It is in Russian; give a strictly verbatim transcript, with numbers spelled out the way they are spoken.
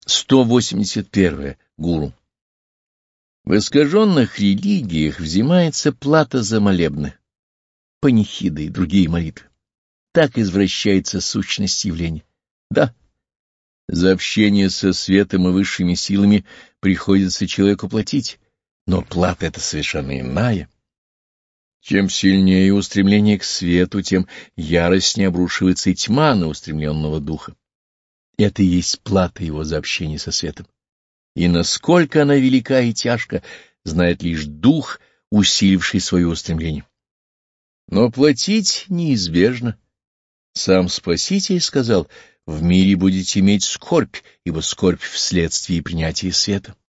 сто восемьдесят первое. Гуру. В искаженных религиях взимается плата за молебны, панихиды и другие молитвы. Так извращается сущность явления. Да, за общение со светом и высшими силами приходится человеку платить, но плата эта совершенно иная. Чем сильнее устремление к свету, тем яростнее обрушивается и тьма на устремленного духа. Это и есть плата его за общение со светом. И насколько она велика и тяжка, знает лишь дух, усиливший свое устремление. Но платить неизбежно. Сам Спаситель сказал: «В мире будете иметь скорбь, ибо скорбь вследствие принятия света».